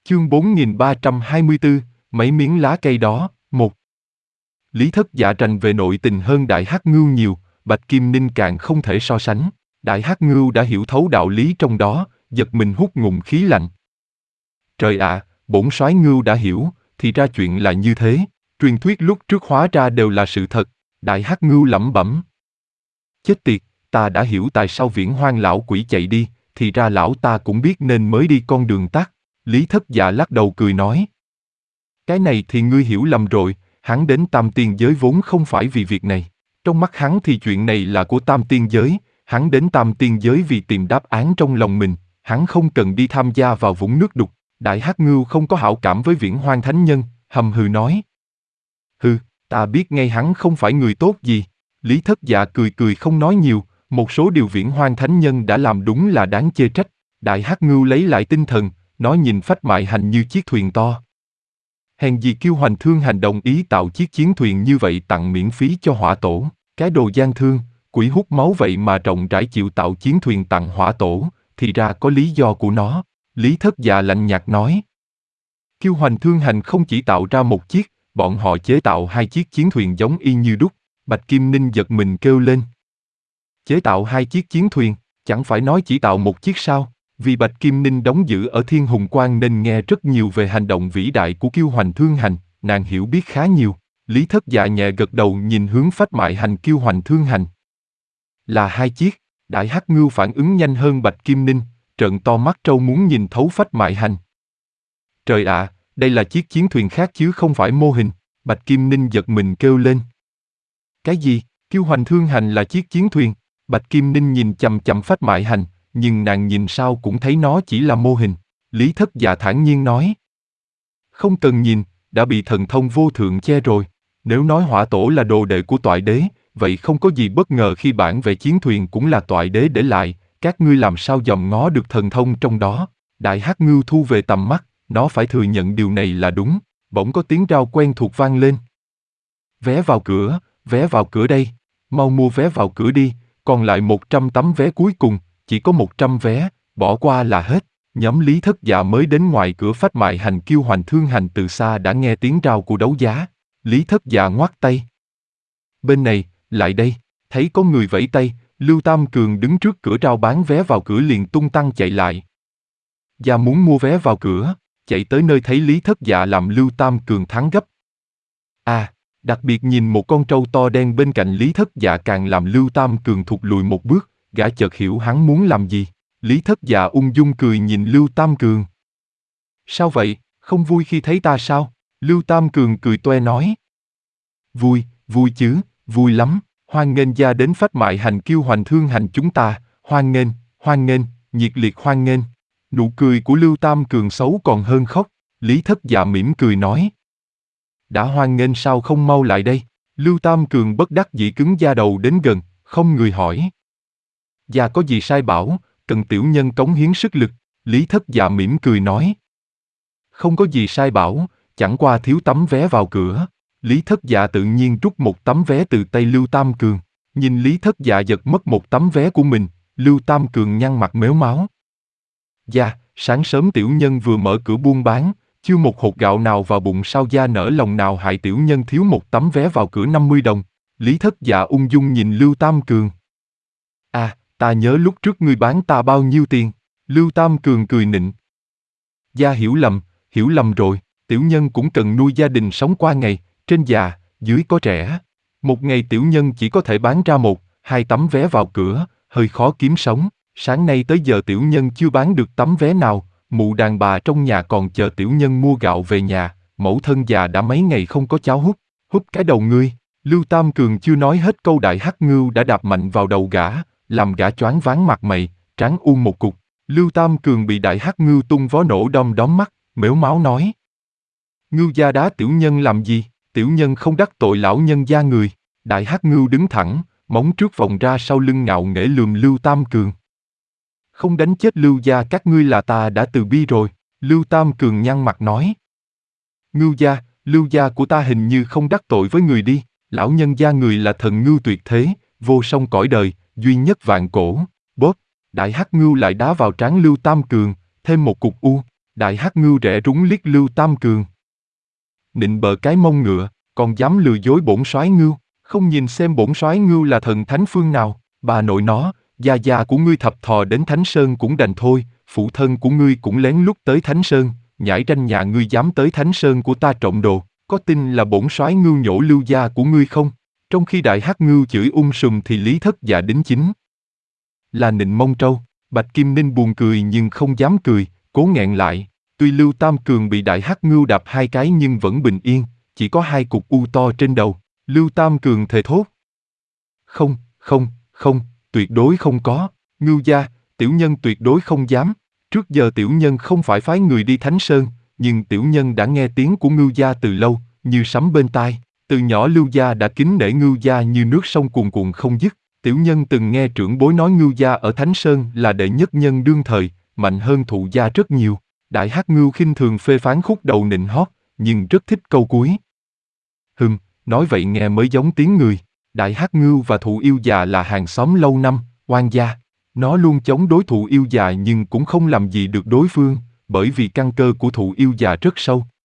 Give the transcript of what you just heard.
Chương 4324, mấy miếng lá cây đó, 1. Lý Thất Dạ rành về nội tình hơn Đại Hắc Ngưu nhiều, Bạch Kim Ninh càng không thể so sánh. Đại Hắc Ngưu đã hiểu thấu đạo lý trong đó, giật mình hút ngụm khí lạnh. Trời ạ, bổn soái Ngưu đã hiểu, thì ra chuyện là như thế. Truyền thuyết lúc trước hóa ra đều là sự thật. Đại Hắc Ngưu lẩm bẩm. Chết tiệt, ta đã hiểu tại sao Viễn Hoang lão quỷ chạy đi, thì ra lão ta cũng biết nên mới đi con đường tắt. Lý Thất Dạ lắc đầu cười nói. Cái này thì ngươi hiểu lầm rồi, hắn đến Tam Tiên Giới vốn không phải vì việc này. Trong mắt hắn thì chuyện này là của Tam Tiên Giới, hắn đến Tam Tiên Giới vì tìm đáp án trong lòng mình, hắn không cần đi tham gia vào vũng nước đục. Đại Hắc Ngưu không có hảo cảm với Viễn Hoang Thánh Nhân, hầm hừ nói. Hừ, ta biết ngay hắn không phải người tốt gì. Lý Thất Dạ cười cười không nói nhiều, một số điều Viễn Hoang Thánh Nhân đã làm đúng là đáng chê trách. Đại Hắc Ngưu lấy lại tinh thần, nói nhìn Phách Mại Hành như chiếc thuyền to. Hèn gì Kiêu Hoành Thương Hành đồng ý tạo chiếc chiến thuyền như vậy tặng miễn phí cho Hỏa Tổ. Cái đồ gian thương, quỷ hút máu vậy mà rộng rãi chịu tạo chiến thuyền tặng Hỏa Tổ, thì ra có lý do của nó. Lý Thất Dạ lạnh nhạt nói. Kiêu Hoành Thương Hành không chỉ tạo ra một chiếc, bọn họ chế tạo 2 chiếc chiến thuyền giống y như đúc. Bạch Kim Ninh giật mình kêu lên. Chế tạo 2 chiếc chiến thuyền, chẳng phải nói chỉ tạo một chiếc sao? Vì Bạch Kim Ninh đóng giữ ở Thiên Hùng Quan nên nghe rất nhiều về hành động vĩ đại của Kiêu Hoành Thương Hành, nàng hiểu biết khá nhiều. Lý Thất Dạ nhẹ gật đầu nhìn hướng Phách Mại Hành Kiêu Hoành Thương Hành. Là 2 chiếc. Đại Hắc Ngưu phản ứng nhanh hơn Bạch Kim Ninh, trợn to mắt trâu muốn nhìn thấu Phách Mại Hành. Trời ạ, đây là chiếc chiến thuyền khác chứ không phải mô hình. Bạch Kim Ninh giật mình kêu lên. Cái gì? Kiêu Hoành Thương Hành là chiếc chiến thuyền? Bạch Kim Ninh nhìn chằm chằm Phách Mại Hành, nhưng nàng nhìn sao cũng thấy nó chỉ là mô hình. Lý Thất Dạ thản nhiên nói. Không cần nhìn, đã bị thần thông vô thượng che rồi. Nếu nói Hỏa Tổ là đồ đệ của Toại Đế, vậy không có gì bất ngờ khi bản vẽ chiến thuyền cũng là Toại Đế để lại, các ngươi làm sao dòm ngó được thần thông trong đó. Đại Hắc Ngưu thu về tầm mắt, nó phải thừa nhận điều này là đúng. Bỗng có tiếng rao quen thuộc vang lên. Vé vào cửa đây, mau mua vé vào cửa đi, còn lại 100 tấm vé cuối cùng, chỉ có 100 vé, bỏ qua là hết. Nhóm Lý Thất Dạ mới đến ngoài cửa Phách Mại Hành Kiêu Hoành Thương Hành từ xa đã nghe tiếng rao của đấu giá. Lý Thất Dạ ngoắc tay. Bên này, lại đây, thấy có người vẫy tay, Lưu Tam Cường đứng trước cửa rao bán vé vào cửa liền tung tăng chạy lại. Dạ muốn mua vé vào cửa, chạy tới nơi thấy Lý Thất Dạ làm Lưu Tam Cường thắng gấp. Đặc biệt nhìn một con trâu to đen bên cạnh Lý Thất Dạ càng làm Lưu Tam Cường thụt lùi một bước, gã chợt hiểu hắn muốn làm gì. Lý Thất Dạ ung dung cười nhìn Lưu Tam Cường. Sao vậy, không vui khi thấy ta sao? Lưu Tam Cường cười toe nói. Vui chứ, vui lắm, hoan nghênh gia đến Phách Mại Hành Kiêu Hoành Thương Hành chúng ta, hoan nghênh, nhiệt liệt hoan nghênh. Nụ cười của Lưu Tam Cường xấu còn hơn khóc, Lý Thất Dạ mỉm cười nói. Đã hoan nghênh sao không mau lại đây? Lưu Tam Cường bất đắc dĩ cứng da đầu đến gần, không người hỏi. Gia có gì sai bảo, cần tiểu nhân cống hiến sức lực, Lý Thất Dạ mỉm cười nói. Không có gì sai bảo, chẳng qua thiếu tấm vé vào cửa. Lý Thất Dạ tự nhiên rút một tấm vé từ tay Lưu Tam Cường. Nhìn Lý Thất Dạ giật mất một tấm vé của mình, Lưu Tam Cường nhăn mặt mếu máo. Gia, sáng sớm tiểu nhân vừa mở cửa buôn bán, chưa một hột gạo nào vào bụng sao gia nỡ lòng nào hại tiểu nhân thiếu một tấm vé vào cửa 50 đồng. Lý Thất Dạ ung dung nhìn Lưu Tam Cường. Ta nhớ lúc trước ngươi bán ta bao nhiêu tiền. Lưu Tam Cường cười nịnh. Gia hiểu lầm rồi, tiểu nhân cũng cần nuôi gia đình sống qua ngày, trên già, dưới có trẻ. Một ngày tiểu nhân chỉ có thể bán ra 1-2 tấm vé vào cửa, hơi khó kiếm sống. Sáng nay tới giờ tiểu nhân chưa bán được tấm vé nào, mụ đàn bà trong nhà còn chờ tiểu nhân mua gạo về nhà, mẫu thân già đã mấy ngày không có cháo hút cái đầu ngươi. Lưu Tam Cường chưa nói hết câu Đại Hắc Ngưu đã đạp mạnh vào đầu gã, làm gã choáng váng mặt mày, trán u một cục. Lưu Tam Cường bị Đại Hắc Ngưu tung vó nổ đom đóm mắt, mếu máo nói. Ngưu gia đá tiểu nhân làm gì, tiểu nhân không đắc tội lão nhân gia người. Đại Hắc Ngưu đứng thẳng, móng trước vòng ra sau lưng ngạo nghễ lườm Lưu Tam Cường. Không đánh chết Lưu gia các ngươi là ta đã từ bi rồi, Lưu Tam Cường nhăn mặt nói. Lưu gia của ta hình như không đắc tội với người đi, lão nhân gia người là thần ngưu tuyệt thế, vô song cõi đời, duy nhất vạn cổ. Bóp, Đại Hắc Ngưu lại đá vào trán Lưu Tam Cường, thêm một cục u. Đại hắc ngưu rẽ rúng liếc Lưu Tam Cường. Nịnh bợ cái mông ngựa, còn dám lừa dối bổn soái ngưu, không nhìn xem bổn soái ngưu là thần thánh phương nào, bà nội nó, gia gia của ngươi thập thò đến Thánh Sơn cũng đành thôi, phụ thân của ngươi cũng lén lút tới Thánh Sơn, nhãi ranh nhà ngươi dám tới Thánh Sơn của ta trộm đồ, có tin là bổn soái ngưu nhổ Lưu gia của ngươi không? Trong khi đại hắc ngưu chửi sùm thì Lý Thất Dạ đính chính là Nịnh Mông Trâu. Bạch Kim Ninh buồn cười nhưng không dám cười, cố nghẹn lại. Tuy Lưu Tam Cường bị đại hắc ngưu đạp 2 cái nhưng vẫn bình yên, chỉ có 2 cục u to trên đầu. Lưu Tam Cường thề thốt. Không, tuyệt đối không có. Ngưu gia, tiểu nhân tuyệt đối không dám. Trước giờ tiểu nhân không phải phái người đi Thánh Sơn, nhưng tiểu nhân đã nghe tiếng của Ngưu gia từ lâu, như sấm bên tai. Từ nhỏ Lưu gia đã kính nể Ngưu gia như nước sông cuồn cuộn không dứt. Tiểu nhân từng nghe trưởng bối nói Ngưu gia ở Thánh Sơn là đệ nhất nhân đương thời, mạnh hơn Thụ gia rất nhiều. Đại hắc ngưu khinh thường phê phán khúc đầu nịnh hót, nhưng rất thích câu cuối. Nói vậy nghe mới giống tiếng người. Đại hắc ngưu và Thụ yêu già là hàng xóm lâu năm, oan gia. Nó luôn chống đối Thụ yêu già nhưng cũng không làm gì được đối phương, bởi vì căn cơ của Thụ yêu già rất sâu.